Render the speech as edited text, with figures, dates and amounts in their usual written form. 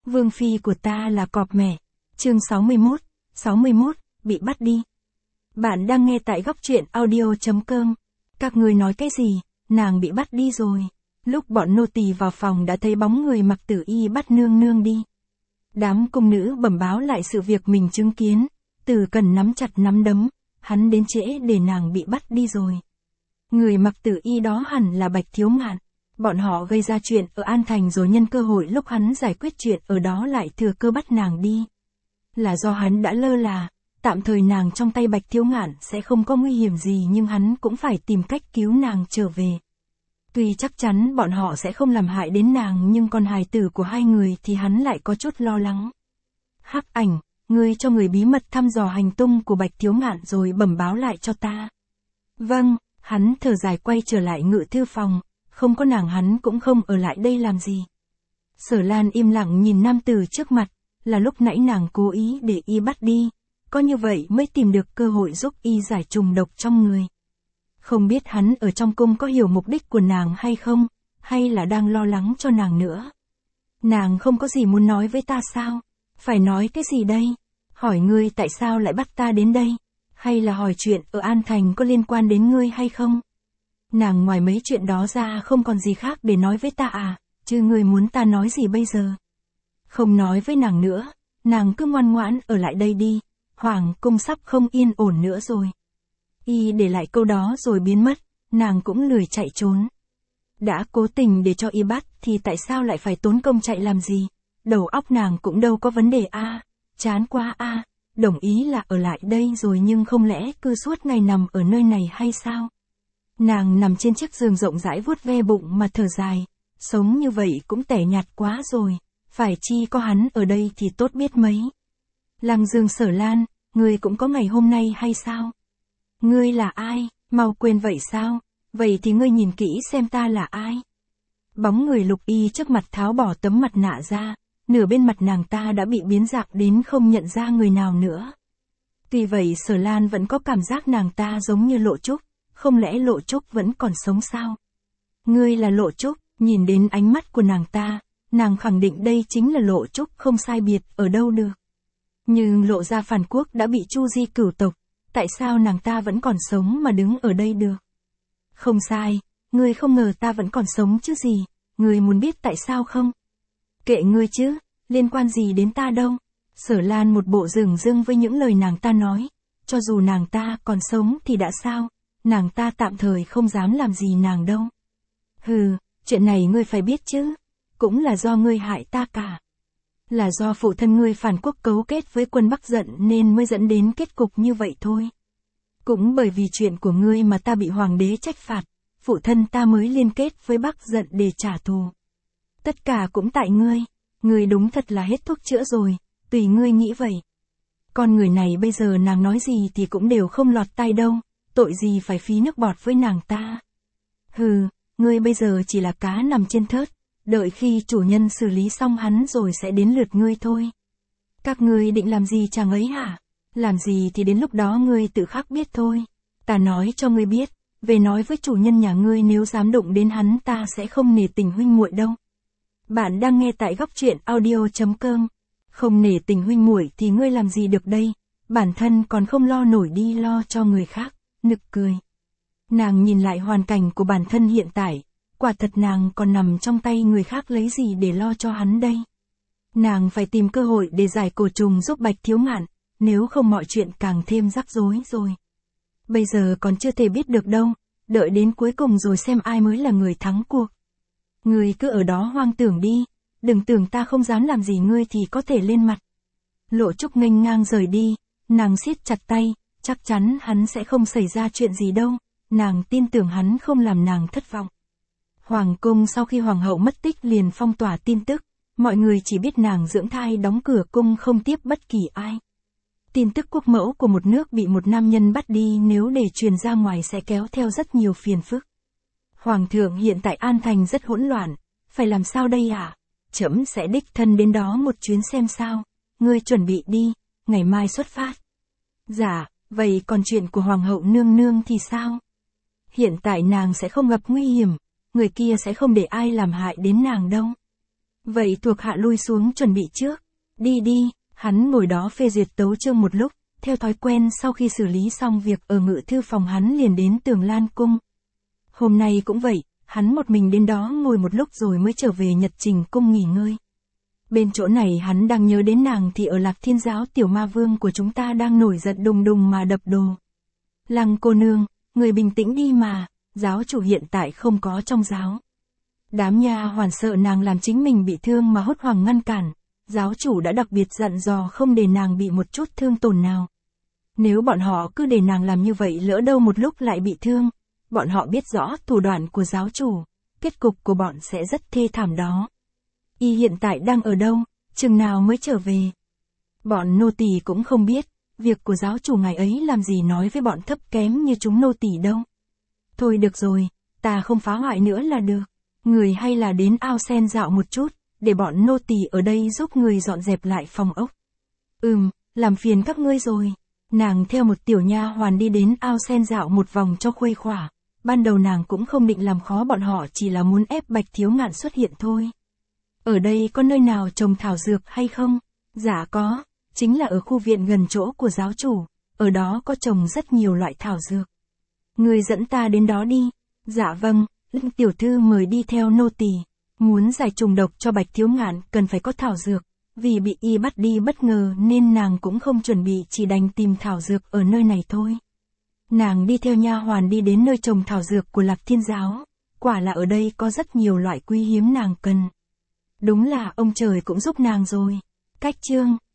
Vương phi của ta là cọp mẹ. Chương 61, bị bắt đi. Bạn đang nghe tại góc truyện audio.com. Các ngươi nói cái gì, nàng bị bắt đi rồi. Lúc bọn nô tỳ vào phòng đã thấy bóng người mặc tử y bắt nương nương đi. Đám cung nữ bẩm báo lại sự việc mình chứng kiến. Từ Cần nắm chặt nắm đấm, hắn đến trễ để nàng bị bắt đi rồi. Người mặc tử y đó hẳn là Bạch Thiếu Ngạn. Bọn họ gây ra chuyện ở An Thành rồi nhân cơ hội lúc hắn giải quyết chuyện ở đó lại thừa cơ bắt nàng đi. Là do hắn đã lơ là, tạm thời nàng trong tay Bạch Thiếu Ngạn sẽ không có nguy hiểm gì nhưng hắn cũng phải tìm cách cứu nàng trở về. Tuy chắc chắn bọn họ sẽ không làm hại đến nàng nhưng con hài tử của hai người thì hắn lại có chút lo lắng. Hắc Ảnh, ngươi cho người bí mật thăm dò hành tung của Bạch Thiếu Ngạn rồi bẩm báo lại cho ta. Vâng, hắn thở dài quay trở lại ngự thư phòng, không có nàng hắn cũng không ở lại đây làm gì. Sở Lan im lặng nhìn nam tử trước mặt, là lúc nãy nàng cố ý để y bắt đi, có như vậy mới tìm được cơ hội giúp y giải trùng độc trong người. Không biết hắn ở trong cung có hiểu mục đích của nàng hay không, hay là đang lo lắng cho nàng nữa. Nàng không có gì muốn nói với ta sao? Phải nói cái gì đây? Hỏi ngươi tại sao lại bắt ta đến đây? Hay là hỏi chuyện ở An Thành có liên quan đến ngươi hay không? Nàng ngoài mấy chuyện đó ra không còn gì khác để nói với ta à, chứ ngươi muốn ta nói gì bây giờ? Không nói với nàng nữa, nàng cứ ngoan ngoãn ở lại đây đi, hoàng cung sắp không yên ổn nữa rồi. Y để lại câu đó rồi biến mất, nàng cũng lười chạy trốn. Đã cố tình để cho y bắt thì tại sao lại phải tốn công chạy làm gì? Đầu óc nàng cũng đâu có vấn đề a, chán quá a, đồng ý là ở lại đây rồi nhưng không lẽ cứ suốt ngày nằm ở nơi này hay sao? Nàng nằm trên chiếc giường rộng rãi vuốt ve bụng mà thở dài, sống như vậy cũng tẻ nhạt quá rồi, phải chi có hắn ở đây thì tốt biết mấy. Lăng Dương Sở Lan, ngươi cũng có ngày hôm nay hay sao? Ngươi là ai, mau quên vậy sao? Vậy thì ngươi nhìn kỹ xem ta là ai? Bóng người Lục Y trước mặt tháo bỏ tấm mặt nạ ra, nửa bên mặt nàng ta đã bị biến dạng đến không nhận ra người nào nữa. Tuy vậy Sở Lan vẫn có cảm giác nàng ta giống như Lộ Trúc, không lẽ Lộ Trúc vẫn còn sống sao? Ngươi là Lộ Trúc, nhìn đến ánh mắt của nàng ta, nàng khẳng định đây chính là Lộ Trúc không sai biệt ở đâu được. Nhưng Lộ gia phản quốc đã bị Chu Di cửu tộc, tại sao nàng ta vẫn còn sống mà đứng ở đây được? Không sai, ngươi không ngờ ta vẫn còn sống chứ gì, ngươi muốn biết tại sao không? Kệ ngươi chứ, liên quan gì đến ta đâu? Sở Lan một bộ dửng dưng với những lời nàng ta nói, cho dù nàng ta còn sống thì đã sao, nàng ta tạm thời không dám làm gì nàng đâu. Hừ, chuyện này ngươi phải biết chứ, cũng là do ngươi hại ta cả. Là do phụ thân ngươi phản quốc cấu kết với quân Bắc Dận nên mới dẫn đến kết cục như vậy thôi. Cũng bởi vì chuyện của ngươi mà ta bị hoàng đế trách phạt, phụ thân ta mới liên kết với Bắc Dận để trả thù. Tất cả cũng tại ngươi đúng thật là hết thuốc chữa rồi, tùy ngươi nghĩ vậy. Con người này bây giờ nàng nói gì thì cũng đều không lọt tai đâu, tội gì phải phí nước bọt với nàng ta. Hừ, ngươi bây giờ chỉ là cá nằm trên thớt, đợi khi chủ nhân xử lý xong hắn rồi sẽ đến lượt ngươi thôi. Các ngươi định làm gì chàng ấy hả? Làm gì thì đến lúc đó ngươi tự khắc biết thôi. Ta nói cho ngươi biết, về nói với chủ nhân nhà ngươi nếu dám đụng đến hắn ta sẽ không nể tình huynh muội đâu. Bạn đang nghe tại góc truyện audio.com. Không nể tình huynh muội thì ngươi làm gì được đây, bản thân còn không lo nổi đi lo cho người khác, nực cười. Nàng nhìn lại hoàn cảnh của bản thân hiện tại, quả thật nàng còn nằm trong tay người khác lấy gì để lo cho hắn đây. Nàng phải tìm cơ hội để giải cổ trùng giúp Bạch Thiếu Ngạn, nếu không mọi chuyện càng thêm rắc rối rồi. Bây giờ còn chưa thể biết được đâu, đợi đến cuối cùng rồi xem ai mới là người thắng cuộc. Ngươi cứ ở đó hoang tưởng đi, đừng tưởng ta không dám làm gì ngươi thì có thể lên mặt. Lộ Trúc nghênh ngang rời đi, nàng siết chặt tay, chắc chắn hắn sẽ không xảy ra chuyện gì đâu, nàng tin tưởng hắn không làm nàng thất vọng. Hoàng cung sau khi hoàng hậu mất tích liền phong tỏa tin tức, mọi người chỉ biết nàng dưỡng thai đóng cửa cung không tiếp bất kỳ ai. Tin tức quốc mẫu của một nước bị một nam nhân bắt đi nếu để truyền ra ngoài sẽ kéo theo rất nhiều phiền phức. Hoàng thượng hiện tại An Thành rất hỗn loạn, phải làm sao đây ạ? Trẫm sẽ đích thân đến đó một chuyến xem sao, ngươi chuẩn bị đi, ngày mai xuất phát. Dạ, vậy còn chuyện của hoàng hậu nương nương thì sao? Hiện tại nàng sẽ không gặp nguy hiểm, người kia sẽ không để ai làm hại đến nàng đâu. Vậy thuộc hạ lui xuống chuẩn bị trước. Đi đi, hắn ngồi đó phê duyệt tấu chương một lúc, theo thói quen sau khi xử lý xong việc ở ngự thư phòng hắn liền đến Tường Lan Cung. Hôm nay cũng vậy, hắn một mình đến đó ngồi một lúc rồi mới trở về Nhật Trình Cung nghỉ ngơi. Bên chỗ này hắn đang nhớ đến nàng thì ở Lạc Thiên Giáo tiểu ma vương của chúng ta đang nổi giận đùng đùng mà đập đồ. Lăng cô nương, người bình tĩnh đi mà, giáo chủ hiện tại không có trong giáo. Đám nha hoàn sợ nàng làm chính mình bị thương mà hốt hoảng ngăn cản, giáo chủ đã đặc biệt dặn dò không để nàng bị một chút thương tổn nào. Nếu bọn họ cứ để nàng làm như vậy lỡ đâu một lúc lại bị thương, bọn họ biết rõ thủ đoạn của giáo chủ, kết cục của bọn sẽ rất thê thảm đó. Y hiện tại đang ở đâu, chừng nào mới trở về? Bọn nô tỳ cũng không biết, việc của giáo chủ ngài ấy làm gì nói với bọn thấp kém như chúng nô tỳ đâu. Thôi được rồi, ta không phá hoại nữa là được. Người hay là đến ao sen dạo một chút, để bọn nô tỳ ở đây giúp người dọn dẹp lại phòng ốc. Làm phiền các ngươi rồi. Nàng theo một tiểu nha hoàn đi đến ao sen dạo một vòng cho khuây khỏa. Ban đầu nàng cũng không định làm khó bọn họ, chỉ là muốn ép Bạch Thiếu Ngạn xuất hiện thôi. Ở đây có nơi nào trồng thảo dược hay không? Dạ có, chính là ở khu viện gần chỗ của giáo chủ, ở đó có trồng rất nhiều loại thảo dược. Người dẫn ta đến đó đi. Dạ vâng, Lăng tiểu thư mời đi theo nô tỳ. Muốn giải trùng độc cho Bạch Thiếu Ngạn cần phải có thảo dược, vì bị y bắt đi bất ngờ nên nàng cũng không chuẩn bị, chỉ đành tìm thảo dược ở nơi này thôi. Nàng đi theo nha hoàn đi đến nơi trồng thảo dược của Lạc Thiên Giáo, quả là ở đây có rất nhiều loại quý hiếm nàng cần. Đúng là ông trời cũng giúp nàng rồi. Cách chương